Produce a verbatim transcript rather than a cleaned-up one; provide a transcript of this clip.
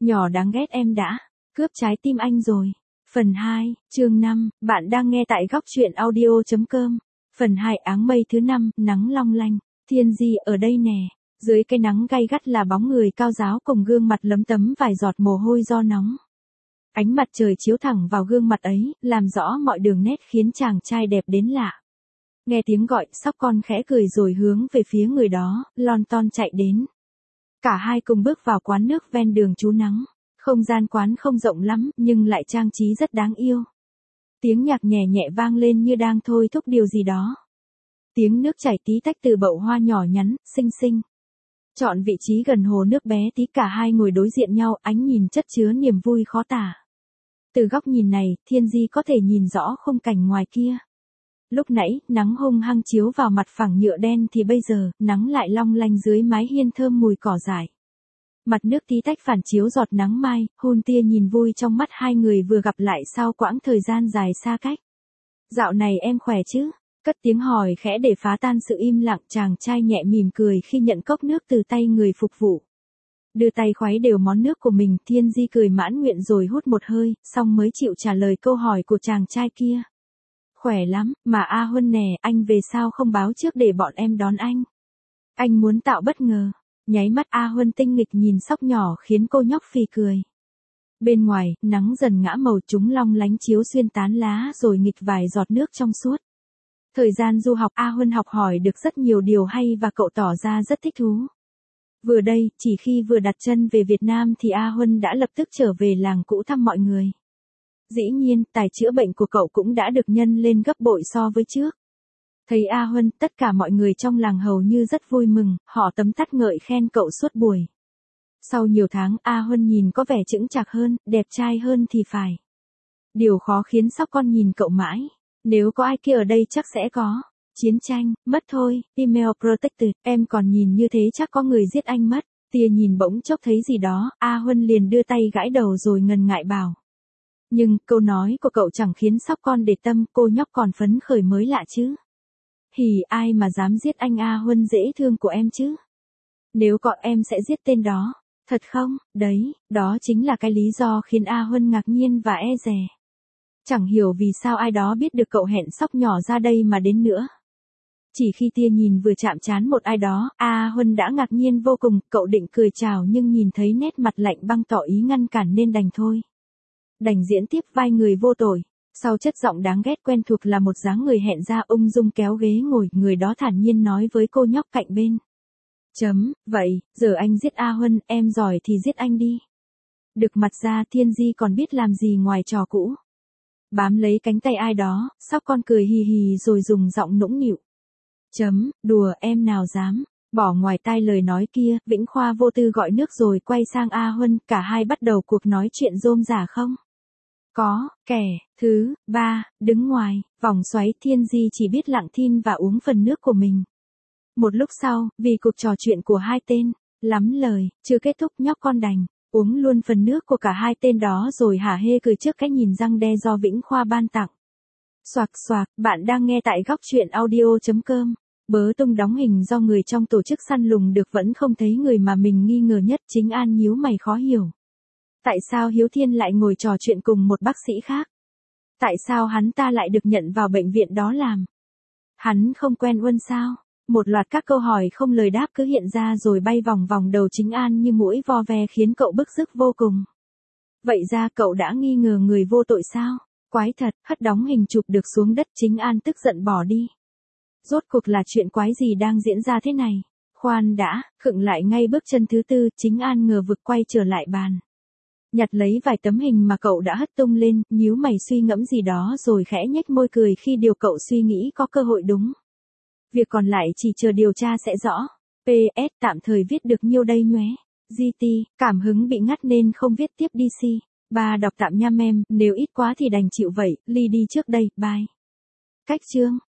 Nhỏ đáng ghét em đã cướp trái tim anh rồi. Phần hai, chương năm, bạn đang nghe tại góc truyện audio.com. Phần hai, áng mây thứ năm, nắng long lanh. Thiên Di ở đây nè. Dưới cái nắng gay gắt là bóng người cao ráo cùng gương mặt lấm tấm vài giọt mồ hôi do nóng. Ánh mặt trời chiếu thẳng vào gương mặt ấy, làm rõ mọi đường nét khiến chàng trai đẹp đến lạ. Nghe tiếng gọi, Sóc Con khẽ cười rồi hướng về phía người đó, lon ton chạy đến. Cả hai cùng bước vào quán nước ven đường trú nắng. Không gian quán không rộng lắm, nhưng lại trang trí rất đáng yêu. Tiếng nhạc nhẹ nhẹ vang lên như đang thôi thúc điều gì đó. Tiếng nước chảy tí tách từ bậu hoa nhỏ nhắn, xinh xinh. Chọn vị trí gần hồ nước bé tí, cả hai ngồi đối diện nhau, ánh nhìn chất chứa niềm vui khó tả. Từ góc nhìn này, Thiên Di có thể nhìn rõ khung cảnh ngoài kia. Lúc nãy, nắng hung hăng chiếu vào mặt phẳng nhựa đen thì bây giờ, nắng lại long lanh dưới mái hiên thơm mùi cỏ dại. Mặt nước tí tách phản chiếu giọt nắng mai, hun tia nhìn vui trong mắt hai người vừa gặp lại sau quãng thời gian dài xa cách. Dạo này em khỏe chứ? Cất tiếng hỏi khẽ để phá tan sự im lặng, chàng trai nhẹ mỉm cười khi nhận cốc nước từ tay người phục vụ. Đưa tay khuấy đều món nước của mình, Thiên Di cười mãn nguyện rồi hút một hơi, xong mới chịu trả lời câu hỏi của chàng trai kia. Khỏe lắm, mà A Huân nè, anh về sao không báo trước để bọn em đón anh? Anh muốn tạo bất ngờ. Nháy mắt A Huân tinh nghịch nhìn Sóc nhỏ khiến cô nhóc phì cười. Bên ngoài, nắng dần ngã màu, chúng long lánh chiếu xuyên tán lá rồi nghịch vài giọt nước trong suốt. Thời gian du học, A Huân học hỏi được rất nhiều điều hay và cậu tỏ ra rất thích thú. Vừa đây, chỉ khi vừa đặt chân về Việt Nam thì A Huân đã lập tức trở về làng cũ thăm mọi người. Dĩ nhiên, tài chữa bệnh của cậu cũng đã được nhân lên gấp bội so với trước. Thấy A Huân, tất cả mọi người trong làng hầu như rất vui mừng, họ tấm tắc ngợi khen cậu suốt buổi. Sau nhiều tháng, A Huân nhìn có vẻ chững chạc hơn, đẹp trai hơn thì phải. Điều khó khiến Sóc Con nhìn cậu mãi. Nếu có ai kia ở đây chắc sẽ có chiến tranh, mất thôi, email protected, em còn nhìn như thế chắc có người giết anh mất. Tia nhìn bỗng chốc thấy gì đó, A Huân liền đưa tay gãi đầu rồi ngần ngại bảo. Nhưng, câu nói của cậu chẳng khiến Sóc Con để tâm, cô nhóc còn phấn khởi mới lạ chứ. Hì, ai mà dám giết anh A Huân dễ thương của em chứ? Nếu có em sẽ giết tên đó. Thật không? Đấy, đó chính là cái lý do khiến A Huân ngạc nhiên và e dè. Chẳng hiểu vì sao ai đó biết được cậu hẹn Sóc nhỏ ra đây mà đến nữa. Chỉ khi tia nhìn vừa chạm trán một ai đó, A Huân đã ngạc nhiên vô cùng, cậu định cười chào nhưng nhìn thấy nét mặt lạnh băng tỏ ý ngăn cản nên đành thôi. Đành diễn tiếp vai người vô tội. Sau chất giọng đáng ghét quen thuộc là một dáng người hẹn ra ung dung kéo ghế ngồi, người đó thản nhiên nói với cô nhóc cạnh bên. Chấm, vậy, giờ anh giết A Huân, em giỏi thì giết anh đi. Được mặt ra Thiên Di còn biết làm gì ngoài trò cũ. Bám lấy cánh tay ai đó, Sóc Con cười hì hì rồi dùng giọng nũng nịu. Chấm, đùa em nào dám. Bỏ ngoài tai lời nói kia, Vĩnh Khoa vô tư gọi nước rồi quay sang A Huân, cả hai bắt đầu cuộc nói chuyện rôm rả không? Có, kẻ, thứ, ba, đứng ngoài, vòng xoáy. Thiên Di chỉ biết lặng thinh và uống phần nước của mình. Một lúc sau, vì cuộc trò chuyện của hai tên, lắm lời, chưa kết thúc nhóc con đành, uống luôn phần nước của cả hai tên đó rồi hả hê cười trước cái nhìn răng đe do Vĩnh Khoa ban tặng. Xoạc xoạc, bạn đang nghe tại góc truyện audio.com. Bớ tung đóng hình do người trong tổ chức săn lùng được vẫn không thấy người mà mình nghi ngờ nhất. Chính An nhíu mày khó hiểu. Tại sao Hiếu Thiên lại ngồi trò chuyện cùng một bác sĩ khác? Tại sao hắn ta lại được nhận vào bệnh viện đó làm? Hắn không quen Uân sao? Một loạt các câu hỏi không lời đáp cứ hiện ra rồi bay vòng vòng đầu Chính An như muỗi vo ve khiến cậu bức rứt vô cùng. Vậy ra cậu đã nghi ngờ người vô tội sao? Quái thật, hất đóng hình chụp được xuống đất. Chính An tức giận bỏ đi. Rốt cuộc là chuyện quái gì đang diễn ra thế này? Khoan đã, khựng lại ngay bước chân thứ tư. Chính An ngờ vực quay trở lại bàn. Nhặt lấy vài tấm hình mà cậu đã hất tung lên, nhíu mày suy ngẫm gì đó rồi khẽ nhếch môi cười khi điều cậu suy nghĩ có cơ hội đúng. Việc còn lại chỉ chờ điều tra sẽ rõ. pê ét tạm thời viết được nhiêu đây nhóe. giê tê, cảm hứng bị ngắt nên không viết tiếp đê xê. Ba đọc tạm nham em, nếu ít quá thì đành chịu vậy, Ly đi trước đây, bye. Cách chương.